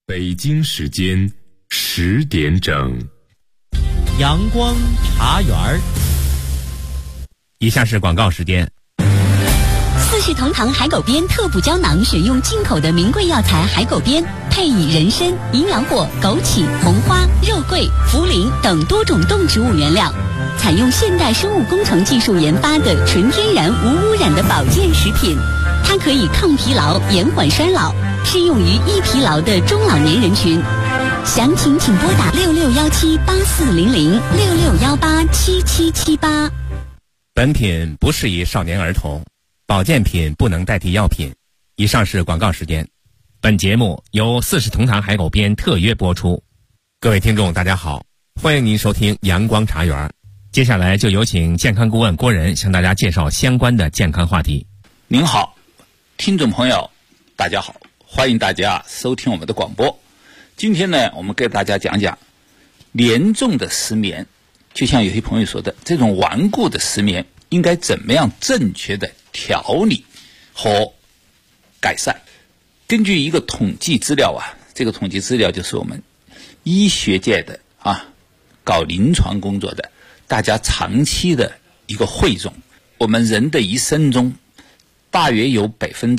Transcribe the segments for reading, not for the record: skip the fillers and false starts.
北京时间10点整， 阳光茶园儿。以下是广告时间。 四世同堂海狗鞭特补胶囊，选用进口的名贵药材海狗鞭，配以人参、营养果、枸杞、红花、肉桂、茯苓等多种动植物原料，采用现代生物工程技术研发的纯天然无污染的保健食品。它可以抗疲劳、延缓衰老，适用于易疲劳的中老年人群。详情请拨打6617840066187778。 本品不适宜少年儿童，保健品不能代替药品。以上是广告时间。本节目由四世同堂海狗鞭特约播出。各位听众大家好，欢迎您收听阳光茶园。接下来就有请健康顾问郭仁向大家介绍相关的健康话题。 您好，听众朋友大家好，欢迎大家收听我们的广播。今天呢，我们给大家讲讲严重的失眠，就像有些朋友说的，这种顽固的失眠应该怎么样正确的调理和改善。根据一个统计资料这个统计资料就是我们医学界的搞临床工作的大家长期的一个汇总。我们人的一生中大约有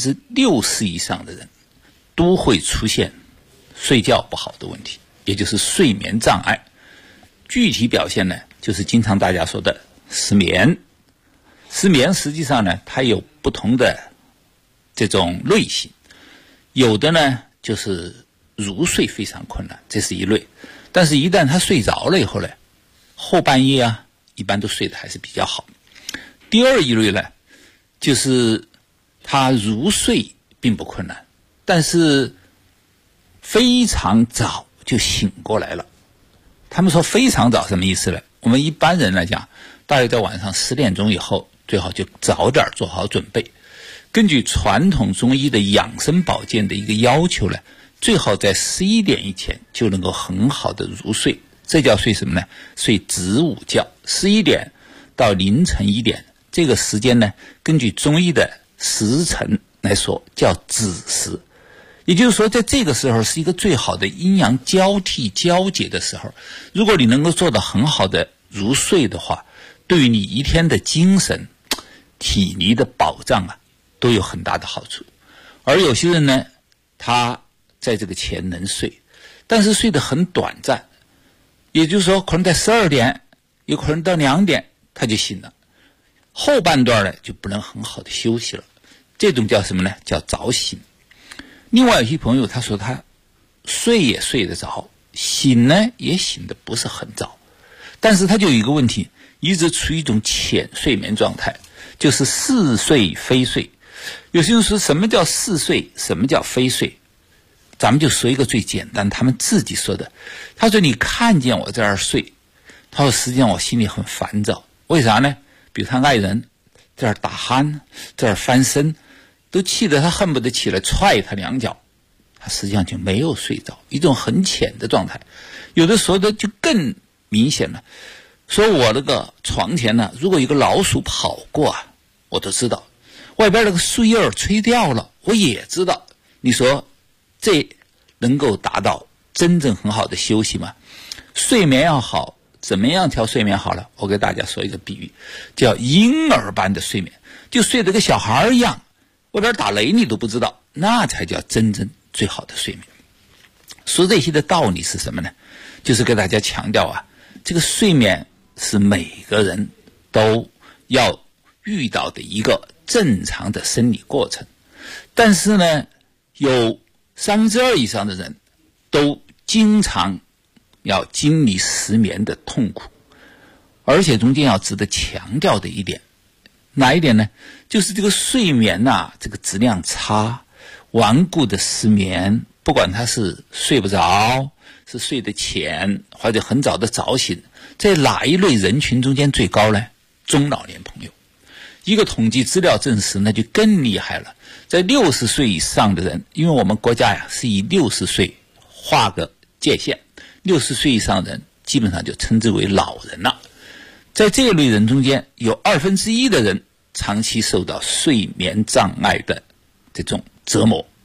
60%以上的人都会出现睡觉不好的问题，也就是睡眠障碍。具体表现呢，就是经常大家说的失眠。失眠实际上呢，它有不同的这种类型，有的呢就是入睡非常困难，这是一类。但是一旦他睡着了以后呢，后半夜一般都睡得还是比较好。第二一类呢，就是他入睡并不困难，但是非常早就醒过来了。他们说非常早什么意思呢？我们一般人来讲，大约在晚上10点钟以后，最好就早点做好准备。根据传统中医的养生保健的一个要求呢，最好在11点以前就能够很好的入睡。这叫睡什么呢？睡子午觉。11点到凌晨1点，这个时间呢，根据中医的时辰来说叫子时。也就是说，在这个时候是一个最好的阴阳交替交接的时候。如果你能够做到很好的入睡的话，对于你一天的精神、体力的保障都有很大的好处。而有些人呢，他在这个前能睡，但是睡得很短暂，也就是说可能在12点，有可能到2点他就醒了，后半段呢就不能很好的休息了。这种叫什么呢？叫早醒。另外有些朋友他说他睡也睡得着，醒呢也醒得不是很早，但是他就有一个问题，一直处于一种浅睡眠状态，就是似睡非睡。有些人说什么叫似睡，什么叫非睡？咱们就说一个最简单，他们自己说的。他说你看见我在这儿睡，他说实际上我心里很烦躁。为啥呢？比如他爱人在这儿打鼾，在这儿翻身，都气得他恨不得起来踹他2脚，他实际上就没有睡着，一种很浅的状态。有的时候的就更明显了，说我那个床前呢，如果有个老鼠跑过我都知道，外边那个树叶吹掉了我也知道。你说这能够达到真正很好的休息吗？睡眠要好，怎么样调睡眠好了？我给大家说一个比喻，叫婴儿般的睡眠，就睡得跟小孩一样，外边打雷你都不知道，那才叫真正最好的睡眠。说这些的道理是什么呢？就是给大家强调这个睡眠是每个人都要遇到的一个正常的生理过程。但是呢，有2/3以上的人都经常要经历失眠的痛苦。而且中间要值得强调的一点，哪一点呢？就是这个睡眠这个质量差，顽固的失眠，不管他是睡不着，是睡得浅，或者很早的早醒，在哪一类人群中间最高呢？中老年朋友。一个统计资料证实，那就更厉害了。在60岁以上的人，因为我们国家是以60岁划个界限，60岁以上的人基本上就称之为老人了。在这类人中间，有1/2的人长期受到睡眠障碍的这种折磨，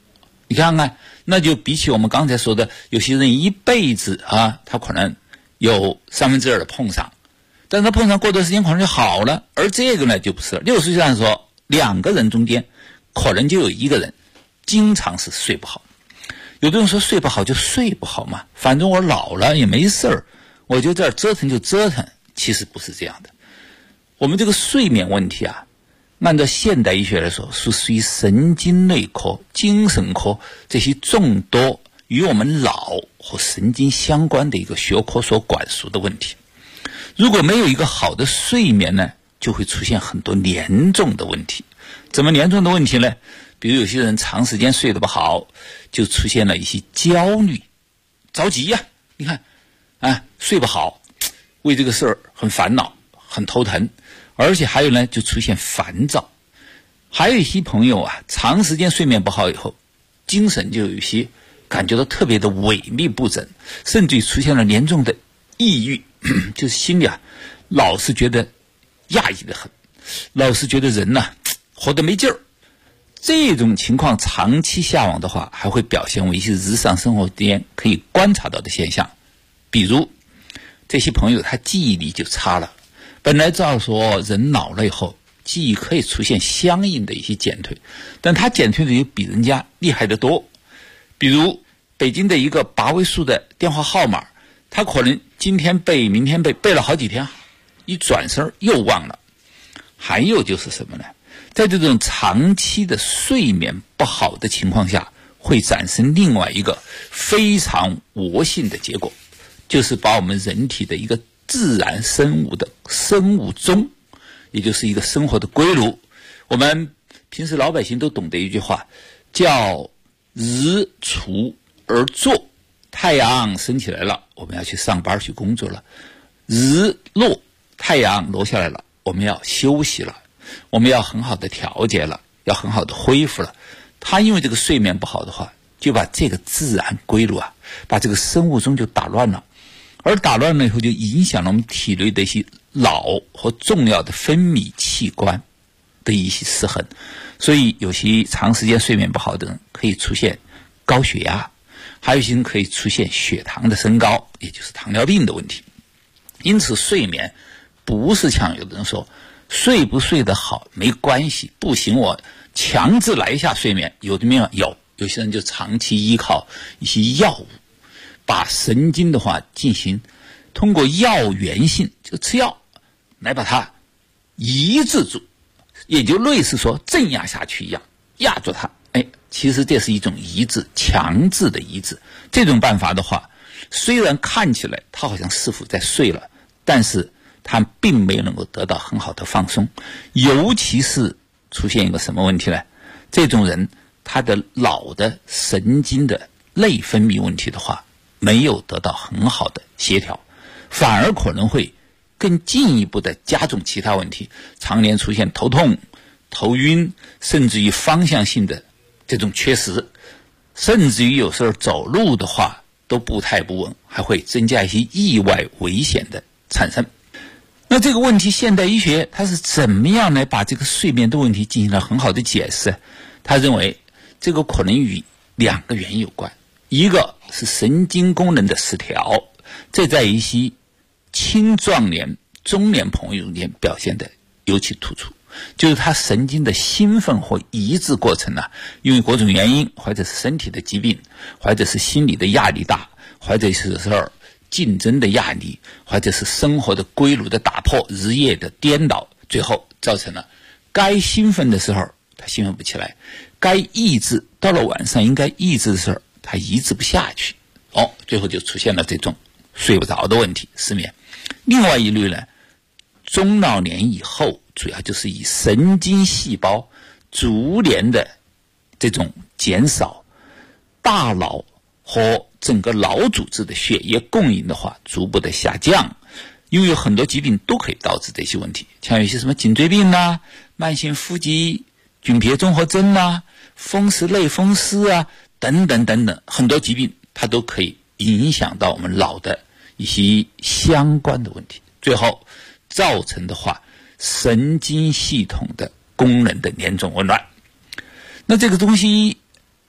你看看，那就比起我们刚才说的，有些人一辈子啊，他可能有2/3的碰伤，但是他碰伤过段时间可能就好了。而这个呢就不是了。60岁上说2个人中间可能就有1个人经常是睡不好。有的人说睡不好就睡不好嘛，反正我老了也没事儿，我就这儿折腾就折腾。其实不是这样的。我们这个睡眠问题啊，按照现代医学来说，是属于神经内科、精神科这些众多与我们脑和神经相关的一个学科所管束的问题。如果没有一个好的睡眠呢，就会出现很多严重的问题。怎么严重的问题呢？比如有些人长时间睡得不好，就出现了一些焦虑、着急呀。你看啊，睡不好，为这个事儿很烦恼、很头疼，而且还有呢，就出现烦躁。还有一些朋友啊，长时间睡眠不好以后，精神就有一些感觉到特别的萎靡不振，甚至于出现了严重的抑郁，就是心里啊老是觉得压抑得很，老是觉得人呢活得没劲儿。这种情况长期下往的话，还会表现为一些日常生活间可以观察到的现象。比如这些朋友他记忆力就差了，本来照说人老了以后记忆可以出现相应的一些减退，但他减退的也比人家厉害得多。比如北京的一个8位数的电话号码，他可能今天背明天背，背了好几天，一转身又忘了。还有就是什么呢？在这种长期的睡眠不好的情况下，会产生另外一个非常恶性的结果，就是把我们人体的一个自然生物的生物钟，也就是一个生活的规律，我们平时老百姓都懂得一句话，叫日出而作。太阳升起来了，我们要去上班去工作了；日落，太阳落下来了，我们要休息了，我们要很好的调节了，要很好的恢复了。他因为这个睡眠不好的话，就把这个自然规律啊，把这个生物钟就打乱了，而打乱了以后就影响了我们体内的一些脑和重要的分泌器官的一些失衡。所以有些长时间睡眠不好的人可以出现高血压，还有一些人可以出现血糖的升高，也就是糖尿病的问题。因此睡眠不是像有的人说睡不睡得好没关系，不行我强制来一下睡眠。有的没有，有些人就长期依靠一些药物，把神经的话进行通过药源性，就吃药来把它抑制住，也就类似说镇压下去一样，压住它。其实这是一种抑制，强制的抑制。这种办法的话，虽然看起来他好像似乎在睡了，但是他并没有能够得到很好的放松。尤其是出现一个什么问题呢？这种人他的脑的神经的内分泌问题的话，没有得到很好的协调，反而可能会更进一步的加重其他问题，常年出现头痛、头晕，甚至于方向性的这种缺失，甚至于有时候走路的话都步态不稳，还会增加一些意外危险的产生。那这个问题现代医学它是怎么样来把这个睡眠的问题进行了很好的解释？他认为这个可能与2个原因有关，一个是神经功能的失调，这在一些青壮年、中年朋友中间表现的尤其突出，就是他神经的兴奋或抑制过程啊，因为各种原因，或者是身体的疾病，或者是心理的压力大，或者是竞争的压力，或者是生活的规律的打破，日夜的颠倒，最后造成了该兴奋的时候他兴奋不起来，该抑制到了晚上应该抑制的时候他抑制不下去，最后就出现了这种睡不着的问题，失眠。另外一类呢，中老年以后主要就是以神经细胞逐年的这种减少，大脑和整个脑组织的血液供应的话逐步的下降，因为有很多疾病都可以导致这些问题，像有些什么颈椎病啊、慢性腹肌菌别综合征啊、风湿类风湿啊等等等等，很多疾病它都可以影响到我们脑的一些相关的问题，最后造成的话神经系统的功能的严重紊乱。那这个东西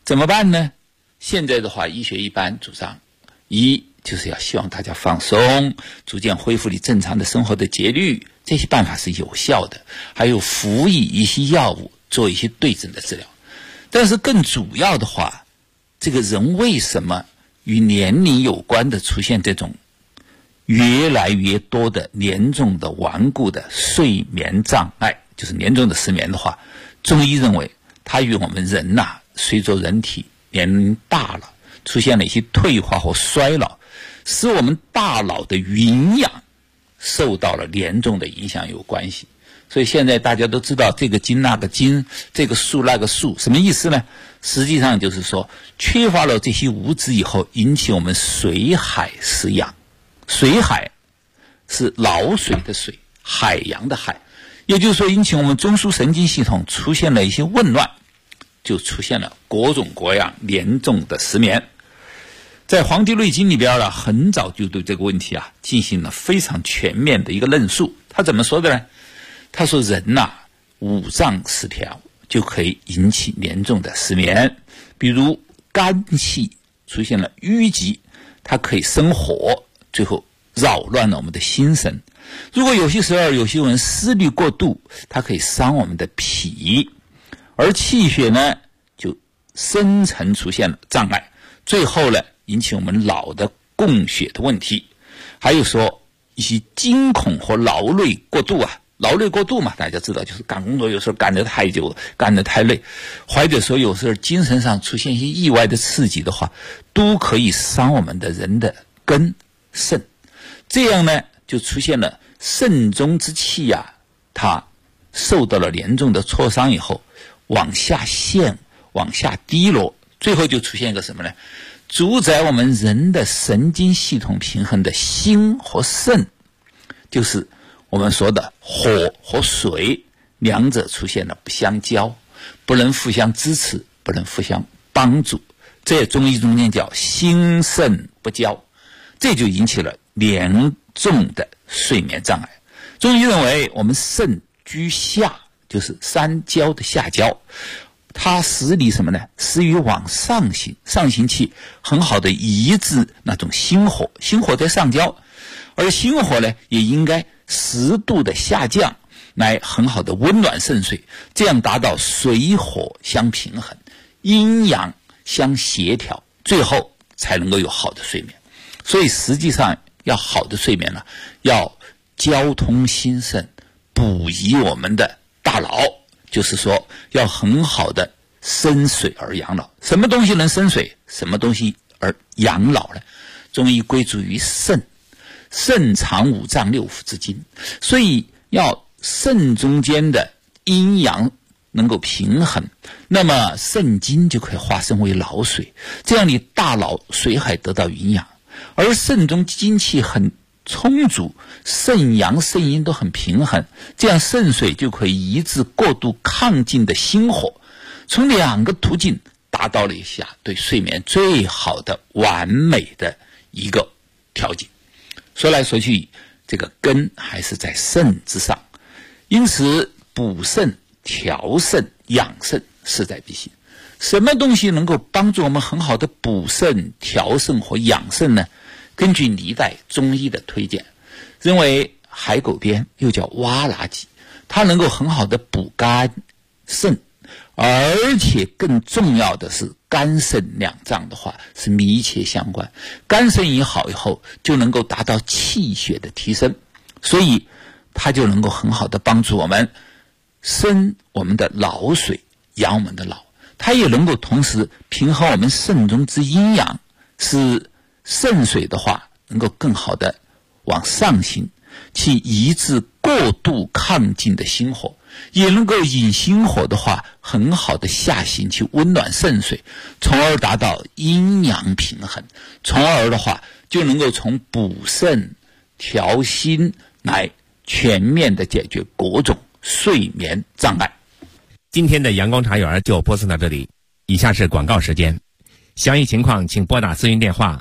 怎么办呢？现在的话，医学一般主张，一就是要希望大家放松，逐渐恢复你正常的生活的节律，这些办法是有效的。还有服以一些药物，做一些对症的治疗。但是更主要的话，这个人为什么与年龄有关的出现这种越来越多的严重的顽固的睡眠障碍，就是严重的失眠的话，中医认为它与我们人随着人体年龄大了，出现了一些退化和衰老，使我们大脑的营养受到了严重的影响有关系。所以现在大家都知道这个经那个经，这个数那个数，什么意思呢？实际上就是说，缺乏了这些物质以后，引起我们水海失养。水海是老水的水，海洋的海，也就是说引起我们中枢神经系统出现了一些紊乱，就出现了各种各样严重的失眠。在《黄帝内经》里边很早就对这个问题进行了非常全面的一个论述。他怎么说的呢？他说人五脏失调就可以引起严重的失眠，比如肝气出现了淤积，它可以生火，最后扰乱了我们的心神。如果有些时候有些人思虑过度，它可以伤我们的脾，而气血呢就深层出现了障碍，最后呢引起我们脑的供血的问题。还有说一些惊恐和劳累过度劳累过度嘛，大家知道就是干工作有时候干得太久，干得太累，或者说有时候精神上出现一些意外的刺激的话，都可以伤我们的人的根肾。这样呢就出现了肾中之气它受到了严重的挫伤以后往下陷，往下低落，最后就出现一个什么呢？主宰我们人的神经系统平衡的心和肾，就是我们说的火和水，两者出现了不相交，不能互相支持，不能互相帮助，这中医中间叫心肾不交，这就引起了严重的睡眠障碍。中医认为我们肾居下，就是三焦的下焦，它使你什么呢？使于往上行，上行气很好的抑制那种心火，心火在上焦，而心火呢也应该适度的下降，来很好的温暖肾水，这样达到水火相平衡，阴阳相协调，最后才能够有好的睡眠。所以实际上要好的睡眠要交通心肾，补益我们的大脑，就是说要很好的生水而养老。什么东西能生水？什么东西而养老呢？中医归诸于肾，肾藏五脏六腑之精，所以要肾中间的阴阳能够平衡，那么肾精就可以化生为脑水，这样你大脑水海得到营养，而肾中精气很充足，肾阳肾阴都很平衡，这样肾水就可以抑制过度亢进的心火，从两个途径达到了一下对睡眠最好的完美的一个条件。说来说去，这个根还是在肾之上，因此补肾、调肾、养肾势在必行。什么东西能够帮助我们很好的补肾、调肾和养肾呢？根据历代中医的推荐，认为海狗鞭又叫蛙拉戟，它能够很好的补肝肾，而且更重要的是肝肾两脏的话是密切相关，肝肾一好以后就能够达到气血的提升，所以它就能够很好的帮助我们生我们的脑水，养我们的脑，它也能够同时平衡我们肾中之阴阳，使肾水的话能够更好的往上行，去抑制过度亢进的心火，也能够引心火的话很好的下行，去温暖肾水，从而达到阴阳平衡，从而的话就能够从补肾调心来全面的解决各种睡眠障碍。 今天的阳光茶园就播送到这里，以下是广告时间。详细情况请拨打咨询电话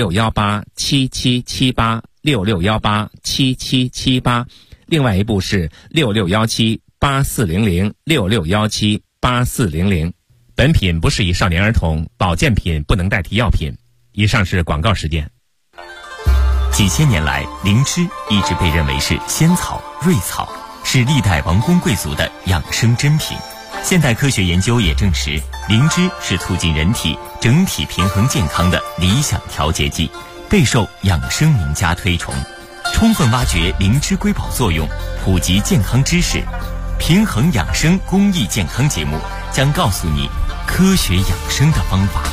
66187778 66187778，另外一部是66178400 66178400。 本品不适宜少年儿童，保健品不能代替药品。以上是广告时间。 几千年来，灵芝一直被认为是仙草、瑞草，是历代王公贵族的养生珍品。现代科学研究也证实，灵芝是促进人体整体平衡健康的理想调节剂，备受养生名家推崇。充分挖掘灵芝瑰宝作用，普及健康知识，平衡养生公益健康节目将告诉你科学养生的方法。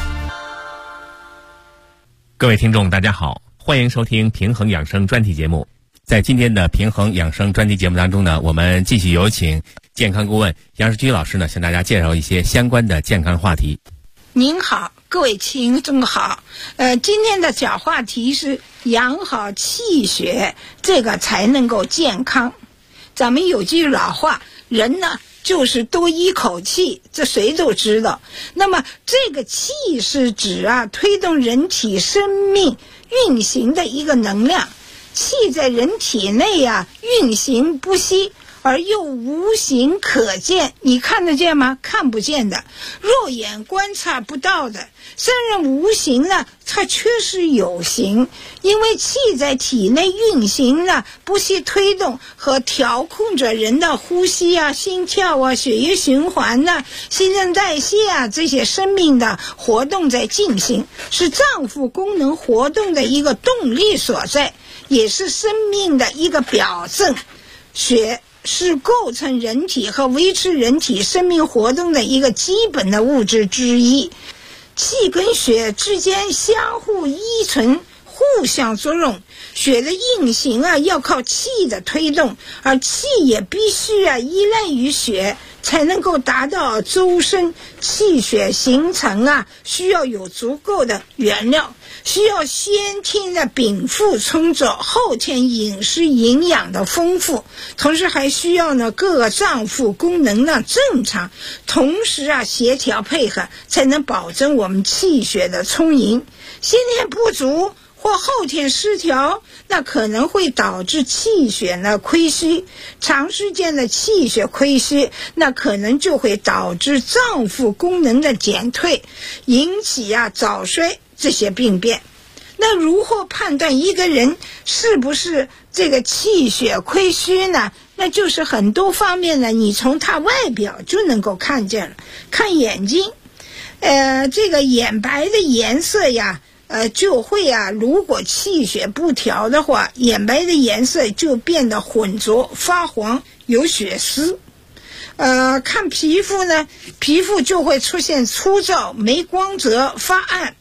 各位听众大家好，欢迎收听平衡养生专题节目。在今天的平衡养生专题节目当中呢，我们继续有请健康顾问杨世军老师呢，向大家介绍一些相关的健康话题。 您好，各位听众好。今天的小话题是养好气血，这个才能够健康。咱们有句老话，人呢就是多一口气，这谁都知道。那么这个气是指推动人体生命运行的一个能量。气在人体内运行不息，而又无形可见，你看得见吗？看不见的，肉眼观察不到的。虽然无形呢，它却是有形，因为气在体内运行呢，不惜推动和调控着人的呼吸心跳血液循环新陈代谢这些生命的活动在进行，是脏腑功能活动的一个动力所在，也是生命的一个表征。血是构成人体和维持人体生命活动的一个基本的物质之一。气跟血之间相互依存，互相作用，血的运行要靠气的推动，而气也必须依赖于血才能够达到周身。气血形成需要有足够的原料，需要先天的禀赋充足，后天饮食营养的丰富，同时还需要各个脏腑功能正常，同时协调配合，才能保证我们气血的充盈。先天不足或后天失调，那可能会导致气血亏虚，长时间的气血亏虚，那可能就会导致脏腑功能的减退，引起早衰这些病变。那如何判断一个人是不是这个气血亏虚呢？那就是很多方面呢，你从他外表就能够看见了。看眼睛，这个眼白的颜色就会如果气血不调的话，眼白的颜色就变得浑浊发黄，有血丝。看皮肤呢，皮肤就会出现粗糙没光泽发暗。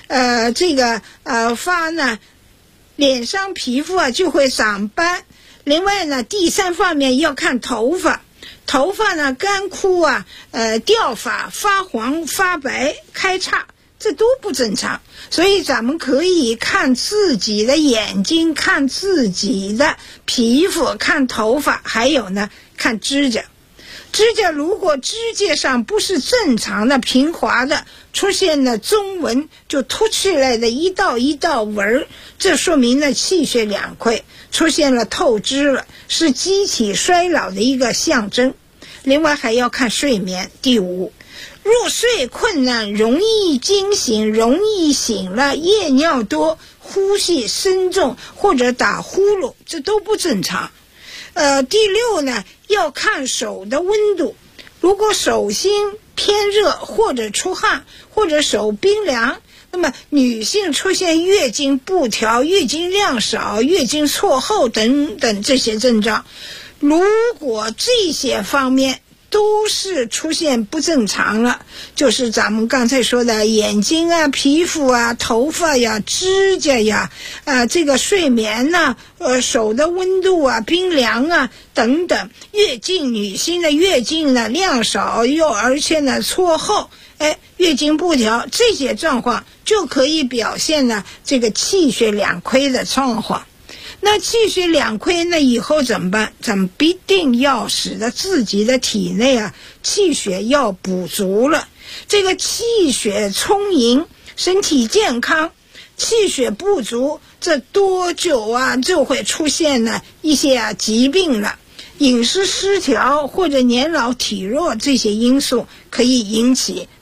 脸上皮肤就会长斑。另外呢，第三方面要看头发，头发呢干枯掉发发黄发白开叉，这都不正常。所以咱们可以看自己的眼睛，看自己的皮肤，看头发，还有呢看指甲。指甲如果指甲上不是正常的平滑的，出现了中纹，就凸起来的一道一道纹，这说明了气血两亏，出现了透支了，是机体衰老的一个象征。另外还要看睡眠。第五，入睡困难，容易惊醒，容易醒了，夜尿多，呼吸深重或者打呼噜，这都不正常。第六呢，要看手的温度，如果手心偏热或者出汗或者手冰凉，那么女性出现月经不调、月经量少、月经错后等等这些症状，如果这些方面都是出现不正常了，就是咱们刚才说的眼睛皮肤头发指甲这个睡眠手的温度冰凉等等，女性的月经量少而且错后月经不调，这些状况就可以表现这个气血两亏的状况。那气血两亏以后怎么办？咱们必定要使得自己的体内气血要补足了，这个气血充盈，身体健康。气血不足，这多久就会出现一些疾病了。饮食失调或者年老体弱这些因素可以引起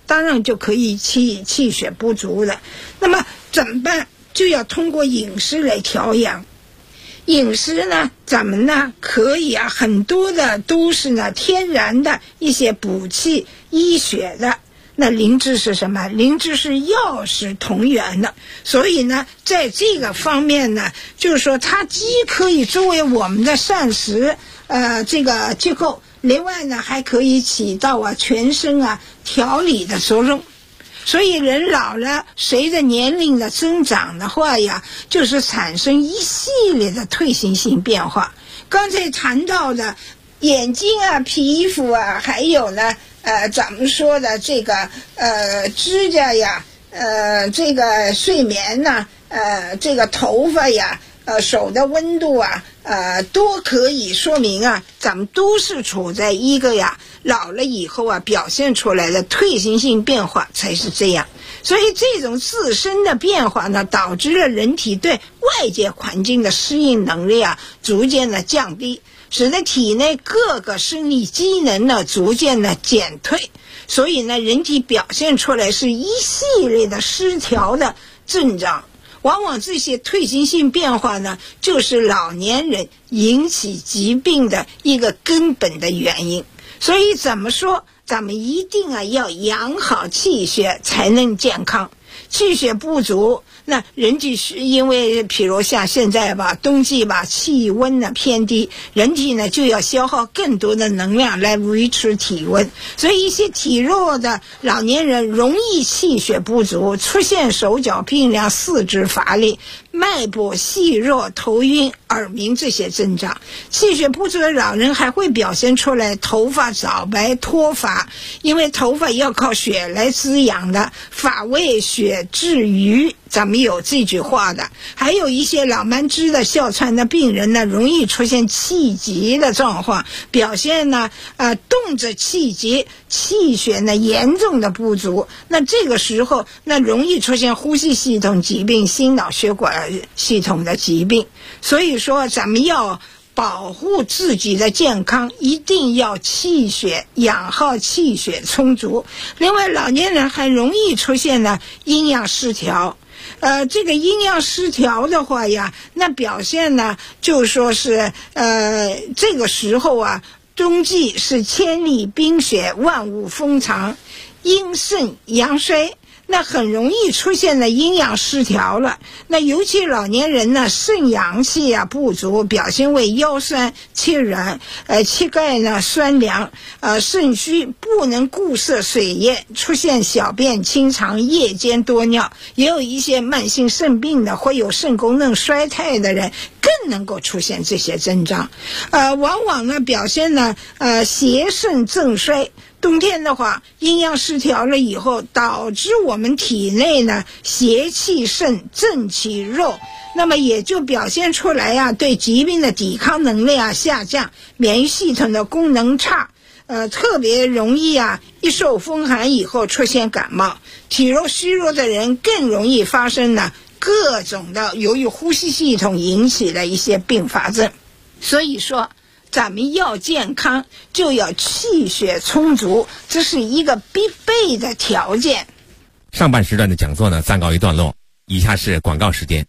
当然就可以气血不足了。那么怎么办？就要通过饮食来调养。饮食呢，咱们呢可以很多的都是呢天然的一些补气益血的。那灵芝是什么？灵芝是药食同源的，所以呢在这个方面呢，就是说它既可以作为我们的膳食这个结构，另外呢还可以起到全身调理的作用。所以人老了，随着年龄的增长的话呀，就是产生一系列的退行性变化。刚才谈到的眼睛皮肤还有呢咱们说的这个指甲呀，这个睡眠呢，这个头发呀，手的温度都可以说明咱们都是处在一个老了以后表现出来的退行性变化才是这样。所以这种自身的变化呢，导致了人体对外界环境的适应能力逐渐的降低，使得体内各个生理机能呢逐渐的减退。所以呢，人体表现出来是一系列的失调的症状。往往这些退行性变化呢，就是老年人引起疾病的一个根本的原因。所以怎么说，咱们一定要养好气血才能健康。气血不足，那人体是因为比如像现在冬季气温偏低，人体呢就要消耗更多的能量来维持体温，所以一些体弱的老年人容易气血不足，出现手脚冰凉、四肢乏力、脉搏细弱、头晕、耳鸣这些症状。气血不足的老人还会表现出来头发早白、脱发，因为头发要靠血来滋养的，发为血至于，咱们有这句话的。还有一些老慢支的哮喘的病人呢，容易出现气急的状况，表现呢动辄气急，气血呢严重的不足。那这个时候那容易出现呼吸系统疾病、心脑血管系统的疾病。所以说咱们要保护自己的健康，一定要气血养好，气血充足。另外老年人还容易出现呢阴阳失调。这个阴阳失调的话呀，那表现呢就说是这个时候冬季是千里冰雪，万物风长，阴盛阳衰，那很容易出现的阴阳失调了。那尤其老年人呢，肾阳气不足，表现为腰酸气软，膝盖呢酸凉，肾虚，不能固摄水液，出现小便清长，夜间多尿。也有一些慢性肾病的，会有肾功能衰退的人更能够出现这些症状。往往呢表现呢邪肾正衰。冬天的话，阴阳失调了以后，导致我们体内呢邪气盛，正气弱，那么也就表现出来对疾病的抵抗能力下降，免疫系统的功能差，特别容易一受风寒以后出现感冒。体弱虚弱的人更容易发生呢各种的由于呼吸系统引起的一些并发症。所以说咱们要健康，就要气血充足，这是一个必备的条件。 上半时段的讲座呢暂告一段落，以下是广告时间。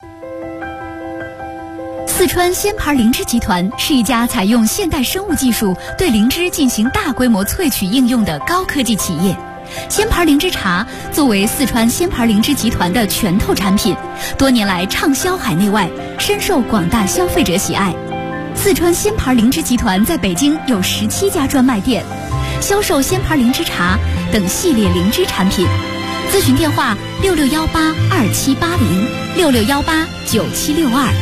四川仙牌灵芝集团是一家采用现代生物技术对灵芝进行大规模萃取应用的高科技企业。仙牌灵芝茶作为四川仙牌灵芝集团的拳头产品，多年来畅销海内外，深受广大消费者喜爱。四川仙牌灵芝集团在北京有17家专卖店，销售仙牌灵芝茶等系列灵芝产品。咨询电话66182780，66189762。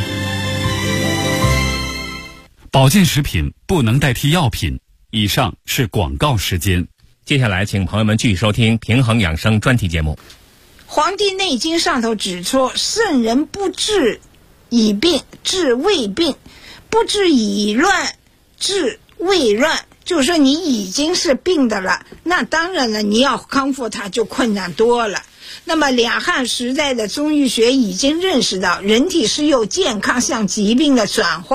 保健食品不能代替药品。以上是广告时间。 接下来请朋友们继续收听平衡养生专题节目。 黄帝内经上头指出，圣人不治已病，治未病；不治已乱，治未乱。就是说你已经是病的了，那当然了，你要康复它就困难多了。那么两汉时代的中医学已经认识到，人体是由健康向疾病的转化，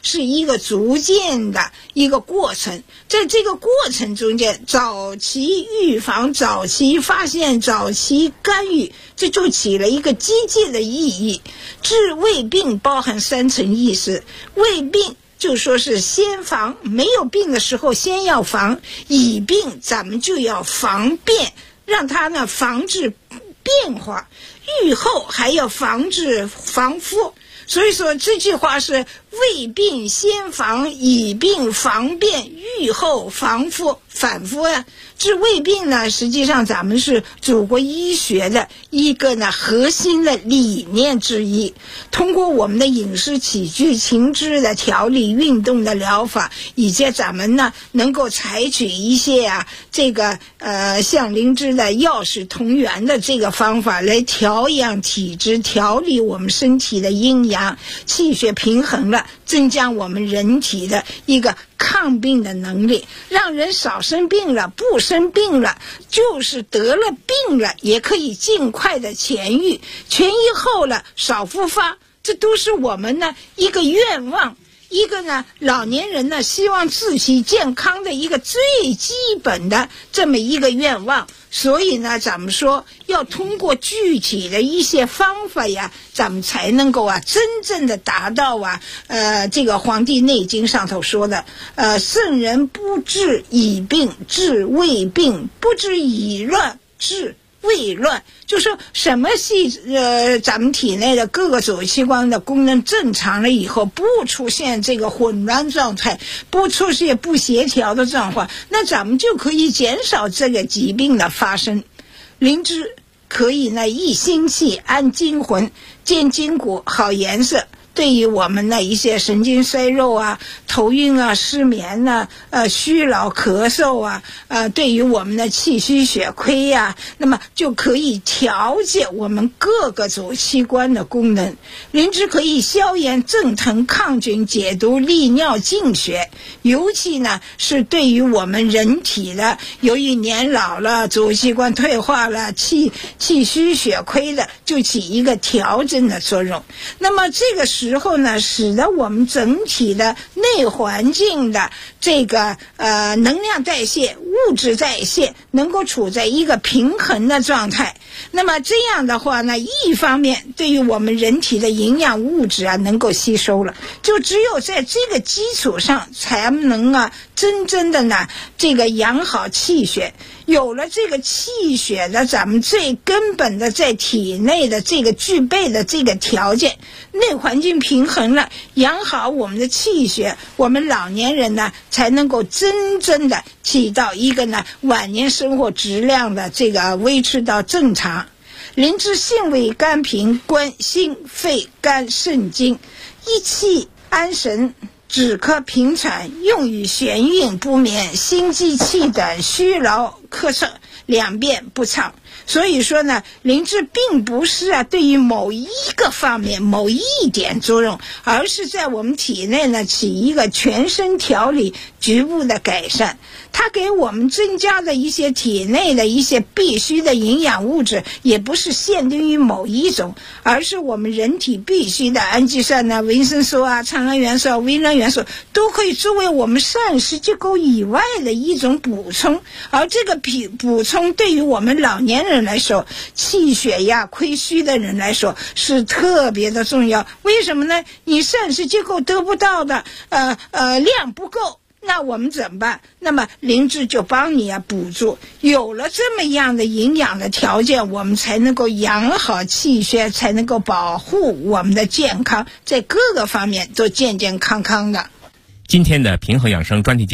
是一个逐渐的一个过程，在这个过程中间，早期预防、早期发现、早期干预，这就起了一个积极的意义。治胃病包含3层意思，胃病就说是先防，没有病的时候先要防，已病咱们就要防变，让它呢防治变化，预后还要防治防复。所以说这句话是胃病先防，已病防变，预后防复，反复呀。治胃病呢，实际上咱们是祖国医学的一个呢核心的理念之一。通过我们的饮食起居、情志的调理、运动的疗法，以及咱们呢能够采取一些像灵芝的药食同源的这个方法来调养体质，调理我们身体的阴阳，气血平衡了，增加我们人体的一个抗病的能力，让人少生病了，不生病了，就是得了病了也可以尽快的痊愈，痊愈后了少复发，这都是我们呢一个愿望，一个呢老年人呢希望自己健康的一个最基本的这么一个愿望。所以呢咱们说要通过具体的一些方法呀，咱们才能够真正的达到这个《黄帝内经》上头说的圣人不治已病治未病，不治已乱治未乱，就说什么咱们体内的各个组织器官的功能正常了以后，不出现这个混乱状态，不出现不协调的状况，那咱们就可以减少这个疾病的发生。灵芝可以呢益心气、安筋魂、健筋骨、好颜色，对于我们的一些神经衰弱头晕失眠虚劳咳嗽对于我们的气虚血亏那么就可以调节我们各个组器官的功能。灵芝可以消炎镇疼、抗菌、解毒、利尿净血，尤其呢是对于我们人体的由于年老了、组器官退化了、气虚血亏的，就起一个调整的作用。那么这个时候呢，使得我们整体的内环境的这个能量代谢、物质代谢能够处在一个平衡的状态。那么这样的话呢，一方面对于我们人体的营养物质能够吸收了，就只有在这个基础上才能真正的呢这个养好气血。有了这个气血的咱们最根本的在体内的这个具备的这个条件，内环境平衡了，养好我们的气血，我们老年人呢才能够真正的起到一个呢晚年生活质量的这个维持到正常。灵芝性味甘平，关心肺肝肾经，益气安神，止咳平喘，用于眩晕不眠、心悸气短、虚劳咳嗽、两便不畅。所以说呢，灵芝并不是对于某一个方面某一点作用，而是在我们体内呢起一个全身调理、局部的改善。它给我们增加的一些体内的一些必须的营养物质，也不是限定于某一种，而是我们人体必须的氨基酸维生素苍兰元素、微量元素，都可以作为我们膳食结构以外的一种补充。而这个补充对于我们老年人来说，气血亏虚的人来说是特别的重要。为什么呢？你膳食结构得不到的量不够，那我们怎么办？那么灵芝就帮你补助。有了这么样的营养的条件，我们才能够养好气血，才能够保护我们的健康，在各个方面都健健康康的。 今天的平衡养生专题节目